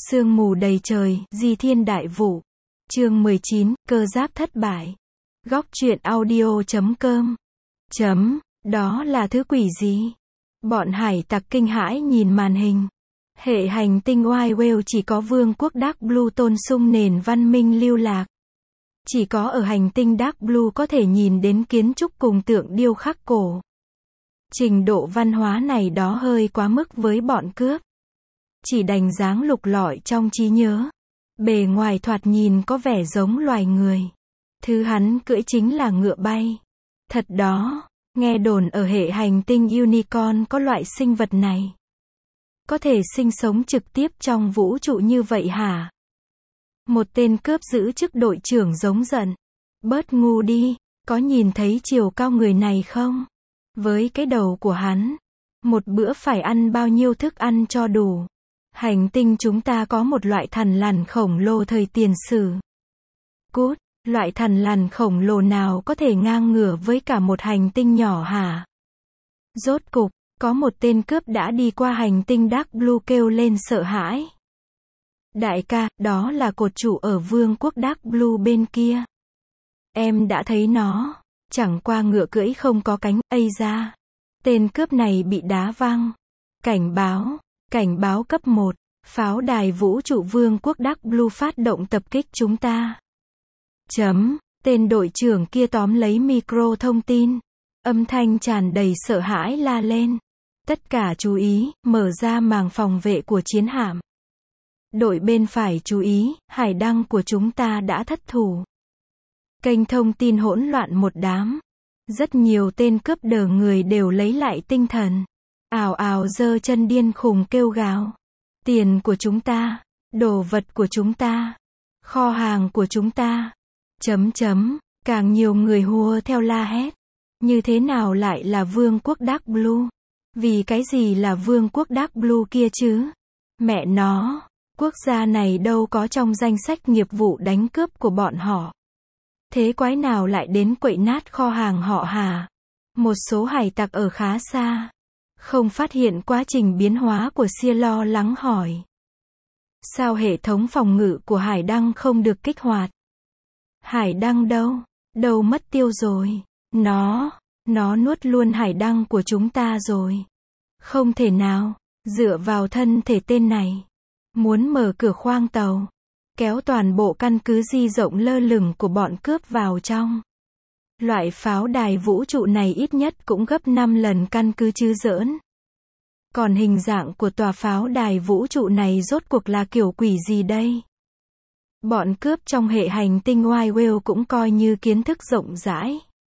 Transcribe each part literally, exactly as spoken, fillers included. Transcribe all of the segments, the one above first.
Sương mù đầy trời, di thiên đại vụ. Chương mười chín, cơ giáp thất bại. Góc truyện audio chấm com. Chấm, đó là thứ quỷ gì? Bọn hải tặc kinh hãi nhìn màn hình. Hệ hành tinh White Whale chỉ có vương quốc Dark Blue tôn sung nền văn minh lưu lạc. Chỉ có ở hành tinh Dark Blue có thể nhìn đến kiến trúc cùng tượng điêu khắc cổ. Trình độ văn hóa này đó hơi quá mức với bọn cướp. Chỉ đành dáng lục lọi trong trí nhớ. Bề ngoài thoạt nhìn có vẻ giống loài người. Thứ hắn cưỡi chính là ngựa bay. Thật đó, nghe đồn ở hệ hành tinh Unicorn có loại sinh vật này. Có thể sinh sống trực tiếp trong vũ trụ như vậy hả? Một tên cướp giữ chức đội trưởng giống giận. Bớt ngu đi, có nhìn thấy chiều cao người này không? Với cái đầu của hắn, một bữa phải ăn bao nhiêu thức ăn cho đủ. Hành tinh chúng ta có một loại thằn lằn khổng lồ thời tiền sử. Cút, loại thằn lằn khổng lồ nào có thể ngang ngửa với cả một hành tinh nhỏ hả? Rốt cục, có một tên cướp đã đi qua hành tinh Dark Blue kêu lên sợ hãi. Đại ca, đó là cột trụ ở vương quốc Dark Blue bên kia. Em đã thấy nó, chẳng qua ngựa cưỡi không có cánh, ây da. Tên cướp này bị đá văng. Cảnh báo, cảnh báo cấp một, pháo đài vũ trụ vương quốc Dark Blue phát động tập kích chúng ta. Chấm, tên đội trưởng kia tóm lấy micro thông tin. Âm thanh tràn đầy sợ hãi la lên. Tất cả chú ý, mở ra màng phòng vệ của chiến hạm. Đội bên phải chú ý, hải đăng của chúng ta đã thất thủ. Kênh thông tin hỗn loạn một đám. Rất nhiều tên cướp đờ người đều lấy lại tinh thần. Ào ào giơ chân điên khùng kêu gào. Tiền của chúng ta, đồ vật của chúng ta, kho hàng của chúng ta. Chấm chấm, càng nhiều người hùa theo la hét. Như thế nào lại là vương quốc Dark Blue? Vì cái gì là vương quốc Dark Blue kia chứ? Mẹ nó, quốc gia này đâu có trong danh sách nghiệp vụ đánh cướp của bọn họ. Thế quái nào lại đến quậy nát kho hàng họ hả? Một số hải tặc ở khá xa, không phát hiện quá trình biến hóa của Sia lo lắng hỏi. Sao hệ thống phòng ngự của hải đăng không được kích hoạt? Hải đăng đâu? Đâu mất tiêu rồi? Nó, nó nuốt luôn hải đăng của chúng ta rồi. Không thể nào, dựa vào thân thể tên này. Muốn mở cửa khoang tàu, kéo toàn bộ căn cứ di rộng lơ lửng của bọn cướp vào trong. Loại pháo đài vũ trụ này ít nhất cũng gấp năm lần căn cứ chứ giỡn. Còn hình dạng của tòa pháo đài vũ trụ này rốt cuộc là kiểu quỷ gì đây? Bọn cướp trong hệ hành tinh White Whale cũng coi như kiến thức rộng rãi.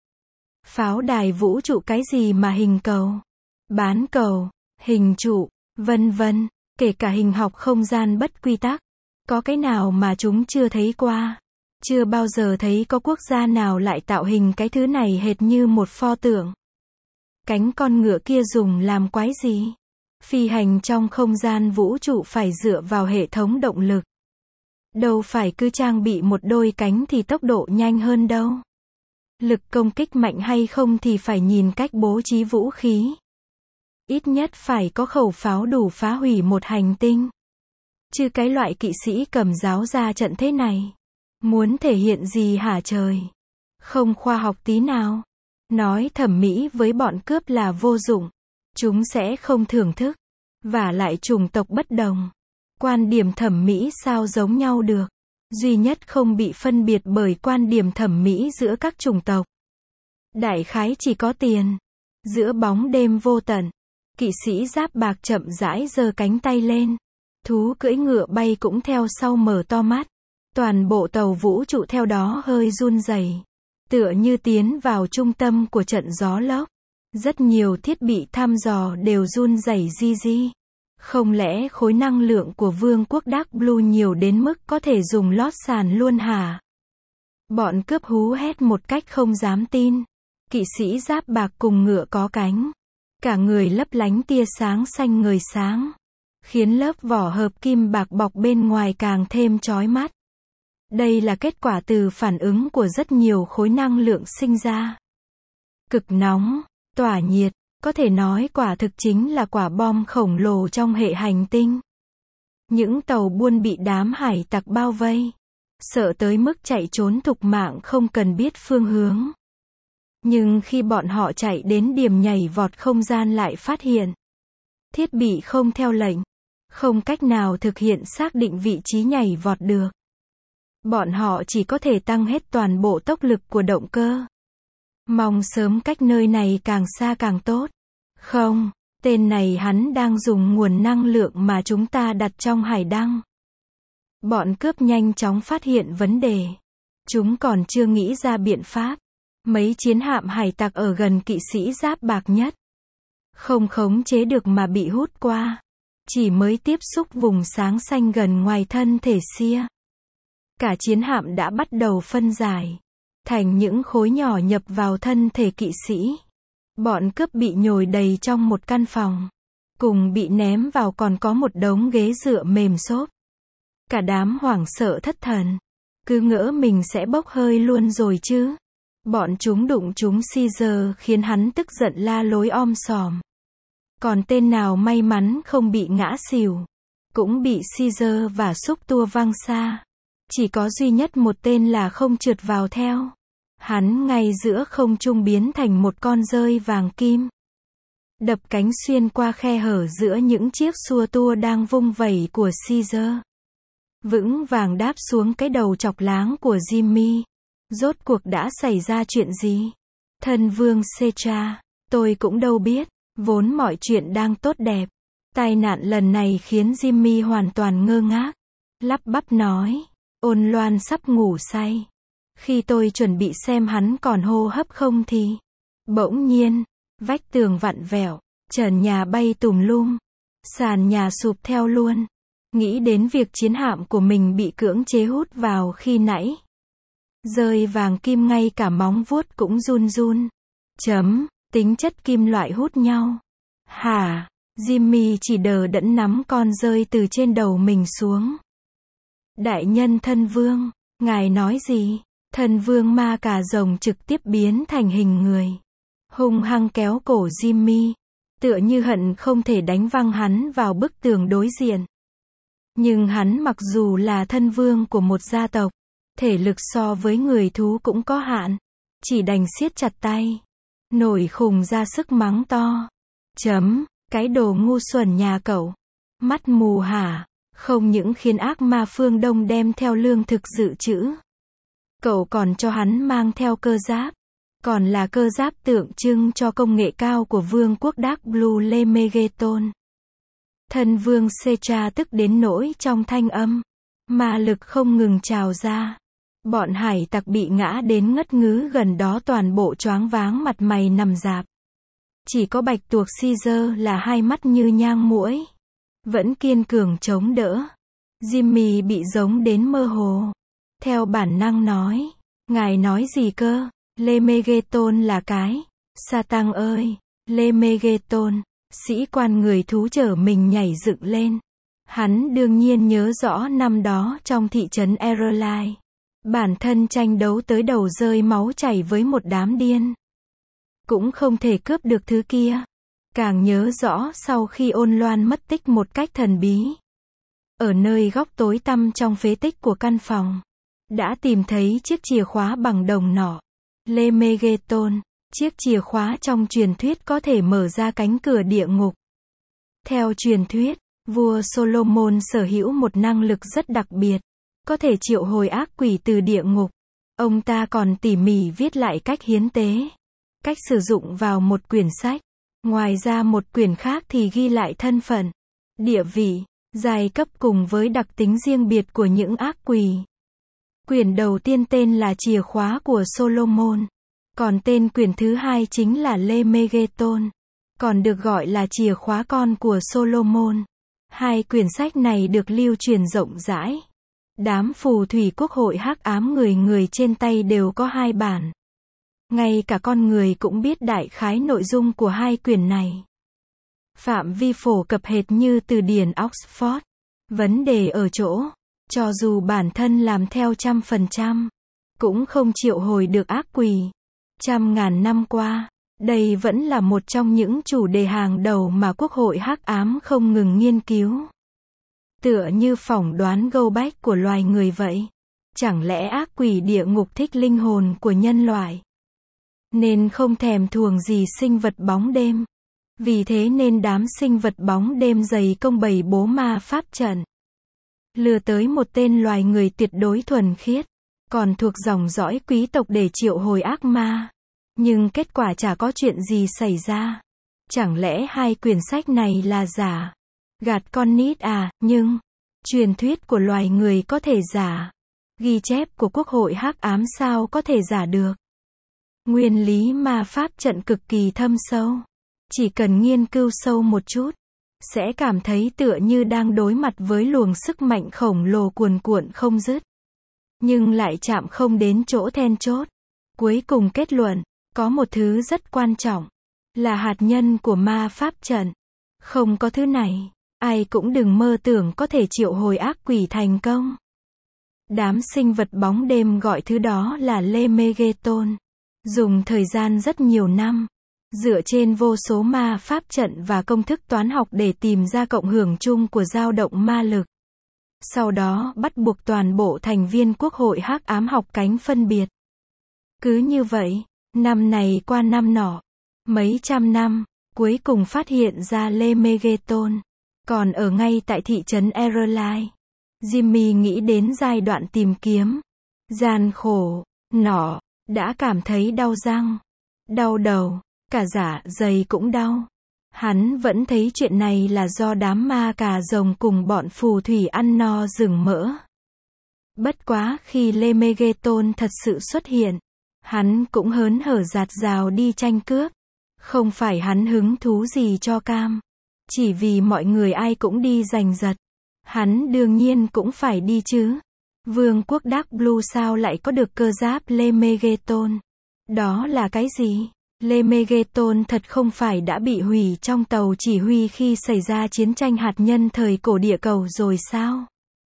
Pháo đài vũ trụ cái gì mà hình cầu, bán cầu, hình trụ, vân vân, kể cả hình học không gian bất quy tắc. Có cái nào mà chúng chưa thấy qua? Chưa bao giờ thấy có quốc gia nào lại tạo hình cái thứ này hệt như một pho tượng. Cánh con ngựa kia dùng làm quái gì? Phi hành trong không gian vũ trụ phải dựa vào hệ thống động lực. Đâu phải cứ trang bị một đôi cánh thì tốc độ nhanh hơn đâu. Lực công kích mạnh hay không thì phải nhìn cách bố trí vũ khí. Ít nhất phải có khẩu pháo đủ phá hủy một hành tinh. Chứ cái loại kỵ sĩ cầm giáo ra trận thế này. Muốn thể hiện gì hả trời? Không khoa học tí nào. Nói thẩm mỹ với bọn cướp là vô dụng. Chúng sẽ không thưởng thức. Và lại chủng tộc bất đồng. Quan điểm thẩm mỹ sao giống nhau được? Duy nhất không bị phân biệt bởi quan điểm thẩm mỹ giữa các chủng tộc. Đại khái chỉ có tiền. Giữa bóng đêm vô tận, kỵ sĩ giáp bạc chậm rãi giơ cánh tay lên. Thú cưỡi ngựa bay cũng theo sau mở to mắt. Toàn bộ tàu vũ trụ theo đó hơi run rẩy, tựa như tiến vào trung tâm của trận gió lốc. Rất nhiều thiết bị thăm dò đều run rẩy ri ri. Không lẽ khối năng lượng của vương quốc Dark Blue nhiều đến mức có thể dùng lót sàn luôn hả? Bọn cướp hú hét một cách không dám tin. Kỵ sĩ giáp bạc cùng ngựa có cánh. Cả người lấp lánh tia sáng xanh ngời sáng. Khiến lớp vỏ hợp kim bạc bọc bên ngoài càng thêm chói mắt. Đây là kết quả từ phản ứng của rất nhiều khối năng lượng sinh ra. Cực nóng, tỏa nhiệt, có thể nói quả thực chính là quả bom khổng lồ trong hệ hành tinh. Những tàu buôn bị đám hải tặc bao vây, sợ tới mức chạy trốn thục mạng không cần biết phương hướng. Nhưng khi bọn họ chạy đến điểm nhảy vọt không gian lại phát hiện thiết bị không theo lệnh, không cách nào thực hiện xác định vị trí nhảy vọt được. Bọn họ chỉ có thể tăng hết toàn bộ tốc lực của động cơ. Mong sớm cách nơi này càng xa càng tốt. Không, tên này hắn đang dùng nguồn năng lượng mà chúng ta đặt trong hải đăng. Bọn cướp nhanh chóng phát hiện vấn đề. Chúng còn chưa nghĩ ra biện pháp. Mấy chiến hạm hải tặc ở gần kỵ sĩ giáp bạc nhất không khống chế được mà bị hút qua. Chỉ mới tiếp xúc vùng sáng xanh gần ngoài thân thể Sia. Cả chiến hạm đã bắt đầu phân giải thành những khối nhỏ nhập vào thân thể kỵ sĩ. Bọn cướp bị nhồi đầy trong một căn phòng. Cùng bị ném vào còn có một đống ghế dựa mềm xốp. Cả đám hoảng sợ thất thần. Cứ ngỡ mình sẽ bốc hơi luôn rồi chứ. Bọn chúng đụng trúng Caesar khiến hắn tức giận la lối om sòm. Còn tên nào may mắn không bị ngã xỉu, cũng bị Caesar và xúc tua văng xa. Chỉ có duy nhất một tên là không trượt vào theo. Hắn ngay giữa không trung biến thành một con dơi vàng kim. Đập cánh xuyên qua khe hở giữa những chiếc xua tua đang vung vẩy của Caesar. Vững vàng đáp xuống cái đầu chọc láng của Jimmy. Rốt cuộc đã xảy ra chuyện gì? Thân vương Setra, tôi cũng đâu biết. Vốn mọi chuyện đang tốt đẹp. Tai nạn lần này khiến Jimmy hoàn toàn ngơ ngác. Lắp bắp nói. Ôn Loan sắp ngủ say. Khi tôi chuẩn bị xem hắn còn hô hấp không thì bỗng nhiên, vách tường vặn vẹo, trần nhà bay tùm lum, sàn nhà sụp theo luôn. Nghĩ đến việc chiến hạm của mình bị cưỡng chế hút vào khi nãy. Rơi vàng kim ngay cả móng vuốt cũng run run. Chấm, tính chất kim loại hút nhau. Hả? Jimmy chỉ đờ đẫn nắm con rơi từ trên đầu mình xuống. Đại nhân thân vương, ngài nói gì? Thân vương ma cà rồng trực tiếp biến thành hình người. Hung hăng kéo cổ Jimmy. Tựa như hận không thể đánh văng hắn vào bức tường đối diện. Nhưng hắn mặc dù là thân vương của một gia tộc, thể lực so với người thú cũng có hạn. Chỉ đành siết chặt tay. Nổi khùng ra sức mắng to. Chấm, cái đồ ngu xuẩn nhà cậu. Mắt mù hả? Không những khiến ác ma phương Đông đem theo lương thực dự trữ. Cậu còn cho hắn mang theo cơ giáp. Còn là cơ giáp tượng trưng cho công nghệ cao của vương quốc Dark Blue Lemegeton. Thân vương Setra tức đến nỗi trong thanh âm. Ma lực không ngừng trào ra. Bọn hải tặc bị ngã đến ngất ngứ gần đó toàn bộ choáng váng mặt mày nằm rạp. Chỉ có bạch tuộc Caesar là hai mắt như nhang muỗi. Vẫn kiên cường chống đỡ. Jimmy bị giống đến mơ hồ. Theo bản năng nói. Ngài nói gì cơ? Lemegeton là cái. Satan ơi! Lemegeton! Sĩ quan người thú chở mình nhảy dựng lên. Hắn đương nhiên nhớ rõ năm đó trong thị trấn Erlai. Bản thân tranh đấu tới đầu rơi máu chảy với một đám điên. Cũng không thể cướp được thứ kia. Càng nhớ rõ sau khi Ôn Loan mất tích một cách thần bí. Ở nơi góc tối tăm trong phế tích của căn phòng. Đã tìm thấy chiếc chìa khóa bằng đồng nỏ. Lemegeton, chiếc chìa khóa trong truyền thuyết có thể mở ra cánh cửa địa ngục. Theo truyền thuyết, vua Solomon sở hữu một năng lực rất đặc biệt. Có thể triệu hồi ác quỷ từ địa ngục. Ông ta còn tỉ mỉ viết lại cách hiến tế. Cách sử dụng vào một quyển sách. Ngoài ra một quyển khác thì ghi lại thân phận, địa vị, giai cấp cùng với đặc tính riêng biệt của những ác quỷ. Quyển đầu tiên tên là Chìa khóa của Solomon. Còn tên quyển thứ hai chính là Lemegeton. Còn được gọi là Chìa khóa con của Solomon. Hai quyển sách này được lưu truyền rộng rãi. Đám phù thủy quốc hội hắc ám người người trên tay đều có hai bản. Ngay cả con người cũng biết đại khái nội dung của hai quyển này. Phạm vi phổ cập hệt như từ điển Oxford. Vấn đề ở chỗ, cho dù bản thân làm theo trăm phần trăm, cũng không triệu hồi được ác quỷ. Trăm ngàn năm qua, đây vẫn là một trong những chủ đề hàng đầu mà quốc hội hắc ám không ngừng nghiên cứu. Tựa như phỏng đoán gâu bách của loài người vậy. Chẳng lẽ ác quỷ địa ngục thích linh hồn của nhân loại? Nên không thèm thuồng gì sinh vật bóng đêm. Vì thế nên đám sinh vật bóng đêm dày công bày bố ma pháp trận. Lừa tới một tên loài người tuyệt đối thuần khiết. Còn thuộc dòng dõi quý tộc để triệu hồi ác ma. Nhưng kết quả chả có chuyện gì xảy ra. Chẳng lẽ hai quyển sách này là giả? Gạt con nít à? Nhưng truyền thuyết của loài người có thể giả. Ghi chép của quốc hội hắc ám sao có thể giả được? Nguyên lý ma pháp trận cực kỳ thâm sâu. Chỉ cần nghiên cứu sâu một chút, sẽ cảm thấy tựa như đang đối mặt với luồng sức mạnh khổng lồ cuồn cuộn không dứt. Nhưng lại chạm không đến chỗ then chốt. Cuối cùng kết luận, có một thứ rất quan trọng, là hạt nhân của ma pháp trận. Không có thứ này, ai cũng đừng mơ tưởng có thể triệu hồi ác quỷ thành công. Đám sinh vật bóng đêm gọi thứ đó là Lemegeton. Dùng thời gian rất nhiều năm, dựa trên vô số ma pháp trận và công thức toán học để tìm ra cộng hưởng chung của dao động ma lực. Sau đó bắt buộc toàn bộ thành viên quốc hội hắc ám học cánh phân biệt. Cứ như vậy, năm này qua năm nọ, mấy trăm năm, cuối cùng phát hiện ra Lemegeton. Còn ở ngay tại thị trấn Ererline, Jimmy nghĩ đến giai đoạn tìm kiếm. Gian khổ, nọ, đã cảm thấy đau răng, đau đầu, cả dạ dày cũng đau. Hắn vẫn thấy chuyện này là do đám ma cà rồng cùng bọn phù thủy ăn no rừng mỡ. Bất quá khi Lemegeton thật sự xuất hiện, hắn cũng hớn hở dạt dào đi tranh cướp. Không phải hắn hứng thú gì cho cam. Chỉ vì mọi người ai cũng đi giành giật. Hắn đương nhiên cũng phải đi chứ. Vương quốc Dark Blue sao lại có được cơ giáp Lemegeton? Đó là cái gì? Lemegeton thật không phải đã bị hủy trong tàu chỉ huy khi xảy ra chiến tranh hạt nhân thời cổ địa cầu rồi sao?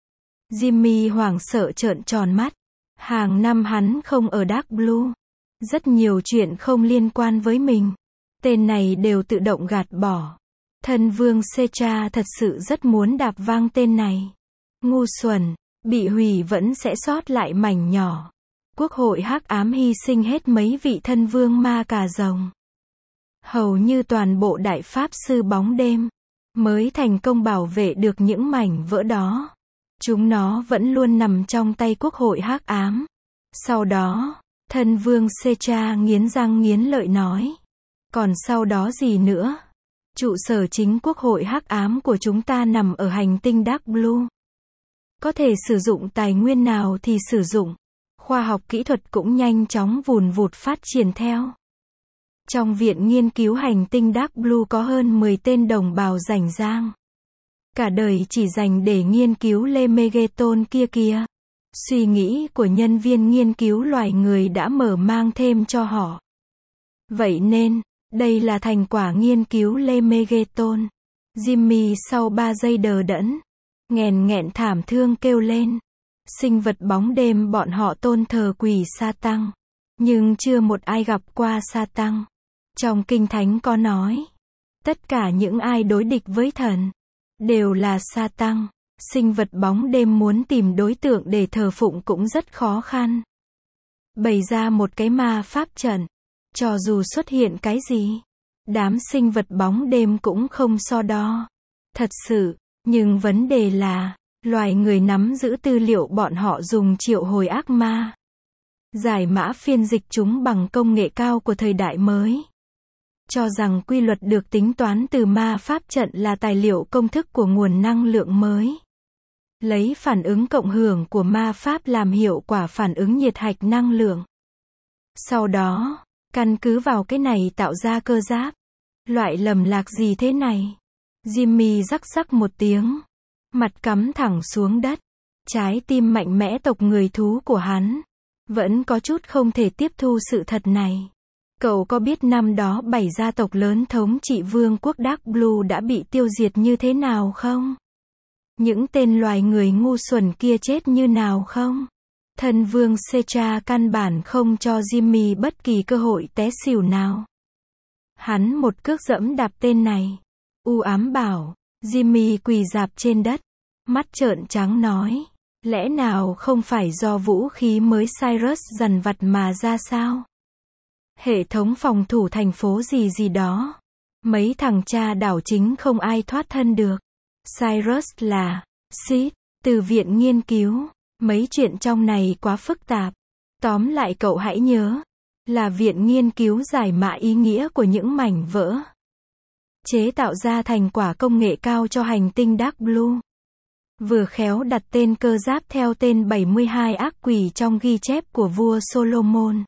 Jimmy hoảng sợ trợn tròn mắt. Hàng năm hắn không ở Dark Blue. Rất nhiều chuyện không liên quan với mình. Tên này đều tự động gạt bỏ. Thân vương Secha thật sự rất muốn đạp vang tên này. Ngu xuẩn, bị hủy vẫn sẽ sót lại mảnh nhỏ. Quốc hội hắc ám hy sinh hết mấy vị thân vương ma cà rồng. Hầu như toàn bộ đại pháp sư bóng đêm mới thành công bảo vệ được những mảnh vỡ đó. Chúng nó vẫn luôn nằm trong tay quốc hội hắc ám. Sau đó, thân vương Secha nghiến răng nghiến lợi nói. Còn sau đó gì nữa? Trụ sở chính quốc hội hắc ám của chúng ta nằm ở hành tinh Dark Blue. Có thể sử dụng tài nguyên nào thì sử dụng. Khoa học kỹ thuật cũng nhanh chóng vùn vụt phát triển theo. Trong viện nghiên cứu hành tinh Dark Blue có hơn mười tên đồng bào rảnh rang. Cả đời chỉ dành để nghiên cứu Lemegeton kia kìa. Suy nghĩ của nhân viên nghiên cứu loài người đã mở mang thêm cho họ. Vậy nên, đây là thành quả nghiên cứu Lemegeton. Jimmy sau ba giây đờ đẫn, nghẹn nghẹn thảm thương kêu lên. Sinh vật bóng đêm bọn họ tôn thờ quỷ sa tăng. Nhưng chưa một ai gặp qua sa tăng. Trong kinh thánh có nói, tất cả những ai đối địch với thần, đều là sa tăng. Sinh vật bóng đêm muốn tìm đối tượng để thờ phụng cũng rất khó khăn. Bày ra một cái ma pháp trận. Cho dù xuất hiện cái gì, đám sinh vật bóng đêm cũng không so đo. Thật sự, nhưng vấn đề là, loài người nắm giữ tư liệu bọn họ dùng triệu hồi ác ma. Giải mã phiên dịch chúng bằng công nghệ cao của thời đại mới. Cho rằng quy luật được tính toán từ ma pháp trận là tài liệu công thức của nguồn năng lượng mới. Lấy phản ứng cộng hưởng của ma pháp làm hiệu quả phản ứng nhiệt hạch năng lượng. Sau đó, căn cứ vào cái này tạo ra cơ giáp. Loại lầm lạc gì thế này? Jimmy rắc rắc một tiếng. Mặt cắm thẳng xuống đất. Trái tim mạnh mẽ tộc người thú của hắn vẫn có chút không thể tiếp thu sự thật này. Cậu có biết năm đó bảy gia tộc lớn thống trị vương quốc Dark Blue đã bị tiêu diệt như thế nào không? Những tên loài người ngu xuẩn kia chết như nào không? Thân vương Secha căn bản không cho Jimmy bất kỳ cơ hội té xỉu nào. Hắn một cước dẫm đạp tên này. U ám bảo, Jimmy quỳ rạp trên đất. mắt trợn trắng nói. Lẽ nào không phải do vũ khí mới Cyrus dằn vặt mà ra sao? Hệ thống phòng thủ thành phố gì gì đó. Mấy thằng cha đảo chính không ai thoát thân được. Cyrus là Sith, từ viện nghiên cứu. Mấy chuyện trong này quá phức tạp. Tóm lại cậu hãy nhớ, là viện nghiên cứu giải mã ý nghĩa của những mảnh vỡ. Chế tạo ra thành quả công nghệ cao cho hành tinh Dark Blue. Vừa khéo đặt tên cơ giáp theo tên bảy mươi hai ác quỷ trong ghi chép của vua Solomon.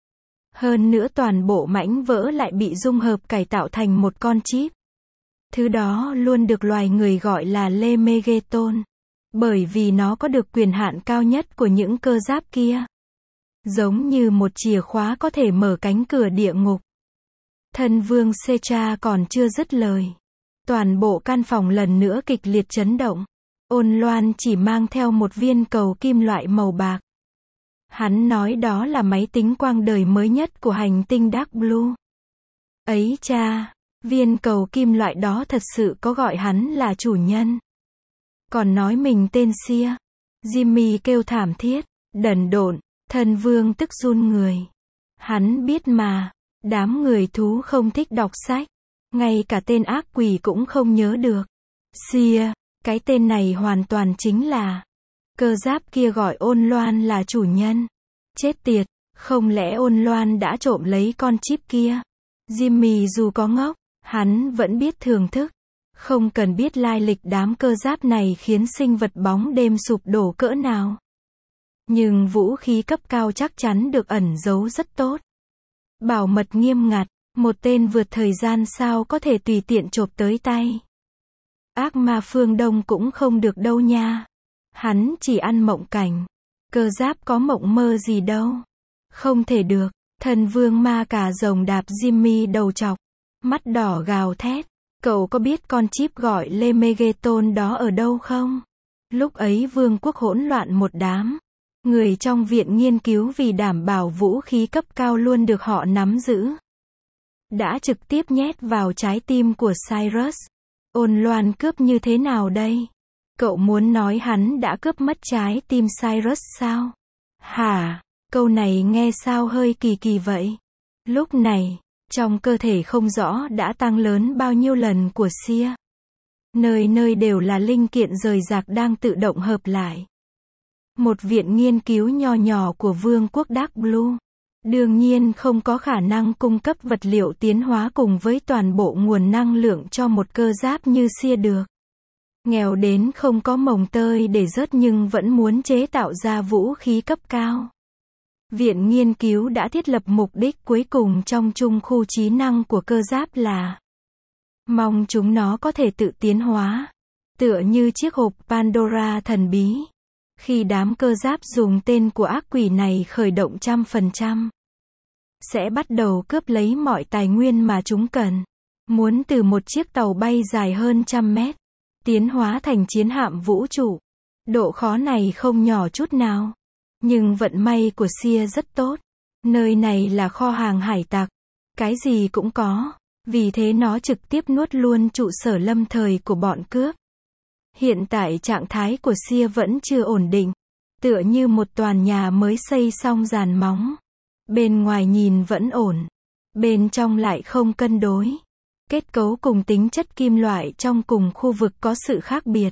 Hơn nữa toàn bộ mảnh vỡ lại bị dung hợp cải tạo thành một con chip. Thứ đó luôn được loài người gọi là Lemegeton. Bởi vì nó có được quyền hạn cao nhất của những cơ giáp kia. Giống như một chìa khóa có thể mở cánh cửa địa ngục. Thân vương Secha còn chưa dứt lời. Toàn bộ căn phòng lần nữa kịch liệt chấn động. Ôn Loan chỉ mang theo một viên cầu kim loại màu bạc. Hắn nói đó là máy tính quang đời mới nhất của hành tinh Dark Blue. Ấy cha, viên cầu kim loại đó thật sự có gọi hắn là chủ nhân. Còn nói mình tên Sia. Jimmy kêu thảm thiết, đần độn, thần vương tức run người. Hắn biết mà, đám người thú không thích đọc sách. Ngay cả tên ác quỷ cũng không nhớ được. Sia, cái tên này hoàn toàn chính là. Cơ giáp kia gọi Ôn Loan là chủ nhân. Chết tiệt, không lẽ Ôn Loan đã trộm lấy con chip kia? Jimmy dù có ngốc, hắn vẫn biết thưởng thức. Không cần biết lai lịch đám cơ giáp này khiến sinh vật bóng đêm sụp đổ cỡ nào. Nhưng vũ khí cấp cao chắc chắn được ẩn giấu rất tốt. Bảo mật nghiêm ngặt, một tên vượt thời gian sao có thể tùy tiện chộp tới tay. Ác ma phương Đông cũng không được đâu nha. Hắn chỉ ăn mộng cảnh. Cơ giáp có mộng mơ gì đâu. Không thể được. Thần vương ma cà rồng đạp Jimmy đầu chọc. Mắt đỏ gào thét. Cậu có biết con chip gọi Lemegeton đó ở đâu không? Lúc ấy vương quốc hỗn loạn một đám. Người trong viện nghiên cứu vì đảm bảo vũ khí cấp cao luôn được họ nắm giữ. Đã trực tiếp nhét vào trái tim của Cyrus. Ôn Loan cướp như thế nào đây? Cậu muốn nói hắn đã cướp mất trái tim Cyrus sao? Hả? Câu này nghe sao hơi kỳ kỳ vậy? Lúc này, trong cơ thể không rõ đã tăng lớn bao nhiêu lần của Sia. Nơi nơi đều là linh kiện rời rạc đang tự động hợp lại. Một viện nghiên cứu nho nhỏ của vương quốc Dark Blue. Đương nhiên không có khả năng cung cấp vật liệu tiến hóa cùng với toàn bộ nguồn năng lượng cho một cơ giáp như Sia được. Nghèo đến không có mồng tơi để rớt nhưng vẫn muốn chế tạo ra vũ khí cấp cao. Viện nghiên cứu đã thiết lập mục đích cuối cùng trong chung khu trí năng của cơ giáp là mong chúng nó có thể tự tiến hóa. Tựa như chiếc hộp Pandora thần bí. Khi đám cơ giáp dùng tên của ác quỷ này khởi động trăm phần trăm, sẽ bắt đầu cướp lấy mọi tài nguyên mà chúng cần. Muốn từ một chiếc tàu bay dài hơn trăm mét, tiến hóa thành chiến hạm vũ trụ. Độ khó này không nhỏ chút nào. Nhưng vận may của Sia rất tốt. Nơi này là kho hàng hải tặc. Cái gì cũng có. Vì thế nó trực tiếp nuốt luôn trụ sở lâm thời của bọn cướp. Hiện tại trạng thái của Sia vẫn chưa ổn định. Tựa như một tòa nhà mới xây xong dàn móng. Bên ngoài nhìn vẫn ổn. Bên trong lại không cân đối. Kết cấu cùng tính chất kim loại trong cùng khu vực có sự khác biệt.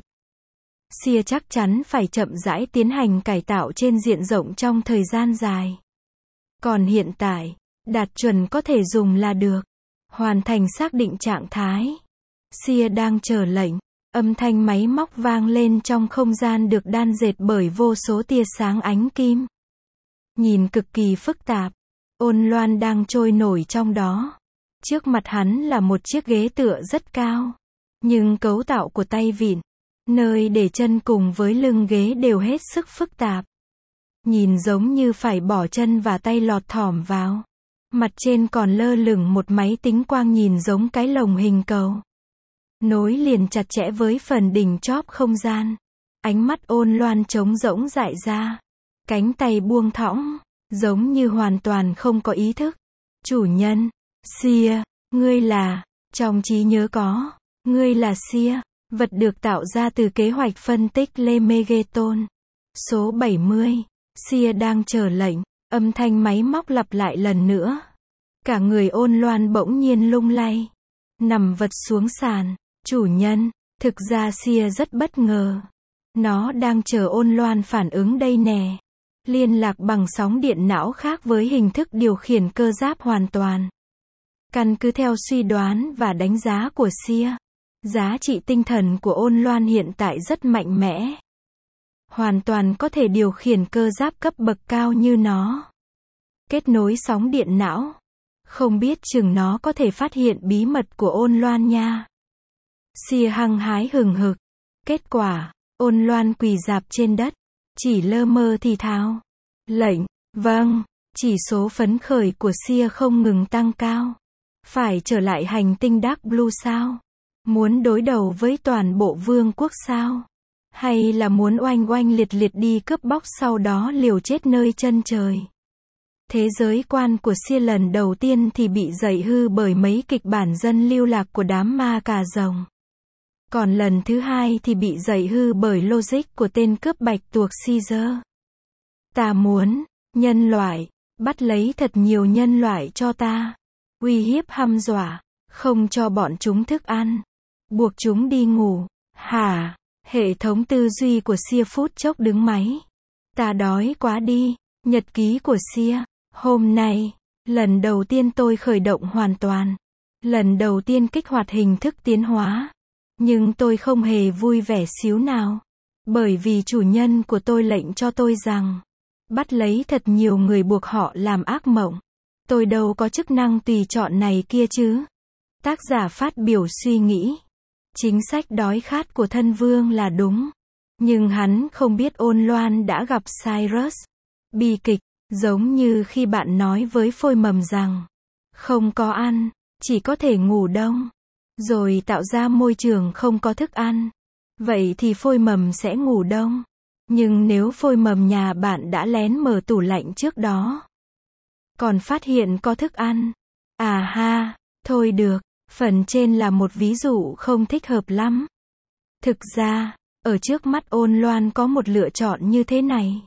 Sia chắc chắn phải chậm rãi tiến hành cải tạo trên diện rộng trong thời gian dài. Còn hiện tại, đạt chuẩn có thể dùng là được. Hoàn thành xác định trạng thái. Sia đang chờ lệnh. Âm thanh máy móc vang lên trong không gian được đan dệt bởi vô số tia sáng ánh kim. Nhìn cực kỳ phức tạp. Ôn Loan đang trôi nổi trong đó. Trước mặt hắn là một chiếc ghế tựa rất cao. Nhưng cấu tạo của tay vịn, nơi để chân cùng với lưng ghế đều hết sức phức tạp. Nhìn giống như phải bỏ chân và tay lọt thỏm vào. Mặt trên còn lơ lửng một máy tính quang nhìn giống cái lồng hình cầu. Nối liền chặt chẽ với phần đỉnh chóp không gian. Ánh mắt Ôn Loan trống rỗng dại ra. Cánh tay buông thõng, giống như hoàn toàn không có ý thức. Chủ nhân, Sia, ngươi là, trong trí nhớ có, ngươi là Sia. Vật được tạo ra từ kế hoạch phân tích Lemegeton. Số bảy mươi. Sia đang chờ lệnh. Âm thanh máy móc lặp lại lần nữa. Cả người Ôn Loan bỗng nhiên lung lay. Nằm vật xuống sàn. Chủ nhân, thực ra Sia rất bất ngờ. Nó đang chờ Ôn Loan phản ứng đây nè. Liên lạc bằng sóng điện não khác với hình thức điều khiển cơ giáp hoàn toàn. Căn cứ theo suy đoán và đánh giá của Sia, giá trị tinh thần của Ôn Loan hiện tại rất mạnh mẽ. Hoàn toàn có thể điều khiển cơ giáp cấp bậc cao như nó. Kết nối sóng điện não. Không biết chừng nó có thể phát hiện bí mật của Ôn Loan nha. Sia hăng hái hừng hực. Kết quả, Ôn Loan quỳ rạp trên đất, chỉ lơ mơ thì thào. Lệnh, vâng, chỉ số phấn khởi của Sia không ngừng tăng cao. Phải trở lại hành tinh Dark Blue sao? Muốn đối đầu với toàn bộ vương quốc sao? Hay là muốn oanh oanh liệt liệt đi cướp bóc sau đó liều chết nơi chân trời? Thế giới quan của Sia lần đầu tiên thì bị dậy hư bởi mấy kịch bản dân lưu lạc của đám ma cà rồng. Còn lần thứ hai thì bị dậy hư bởi logic của tên cướp bạch tuộc Caesar. Ta muốn, nhân loại, bắt lấy thật nhiều nhân loại cho ta. Uy hiếp hăm dọa, không cho bọn chúng thức ăn. Buộc chúng đi ngủ. Hả? Hệ thống tư duy của Sia phút chốc đứng máy. Ta đói quá đi. Nhật ký của Sia. Hôm nay, lần đầu tiên tôi khởi động hoàn toàn. Lần đầu tiên kích hoạt hình thức tiến hóa. Nhưng tôi không hề vui vẻ xíu nào. Bởi vì chủ nhân của tôi lệnh cho tôi rằng, bắt lấy thật nhiều người buộc họ làm ác mộng. Tôi đâu có chức năng tùy chọn này kia chứ. Tác giả phát biểu suy nghĩ. Chính sách đói khát của thân vương là đúng. Nhưng hắn không biết Ôn Loan đã gặp Cyrus. Bi kịch, giống như khi bạn nói với phôi mầm rằng, không có ăn, chỉ có thể ngủ đông. Rồi tạo ra môi trường không có thức ăn. Vậy thì phôi mầm sẽ ngủ đông. Nhưng nếu phôi mầm nhà bạn đã lén mở tủ lạnh trước đó, còn phát hiện có thức ăn. À ha, thôi được, phần trên là một ví dụ không thích hợp lắm. Thực ra, ở trước mắt Ôn Loan có một lựa chọn như thế này.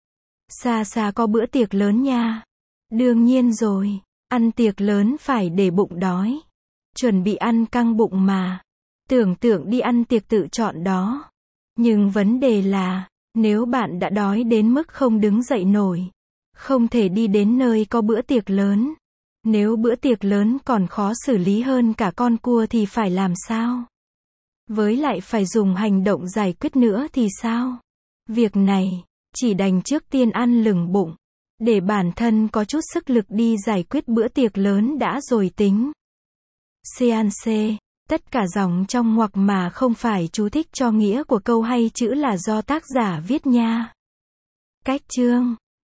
Xa xa có bữa tiệc lớn nha. Đương nhiên rồi, ăn tiệc lớn phải để bụng đói. Chuẩn bị ăn căng bụng mà. Tưởng tượng đi ăn tiệc tự chọn đó. Nhưng vấn đề là, nếu bạn đã đói đến mức không đứng dậy nổi, không thể đi đến nơi có bữa tiệc lớn. Nếu bữa tiệc lớn còn khó xử lý hơn cả con cua thì phải làm sao? Với lại phải dùng hành động giải quyết nữa thì sao? Việc này, chỉ đành trước tiên ăn lửng bụng, để bản thân có chút sức lực đi giải quyết bữa tiệc lớn đã rồi tính. Seance, tất cả dòng trong ngoặc mà không phải chú thích cho nghĩa của câu hay chữ là do tác giả viết nha. Cách chương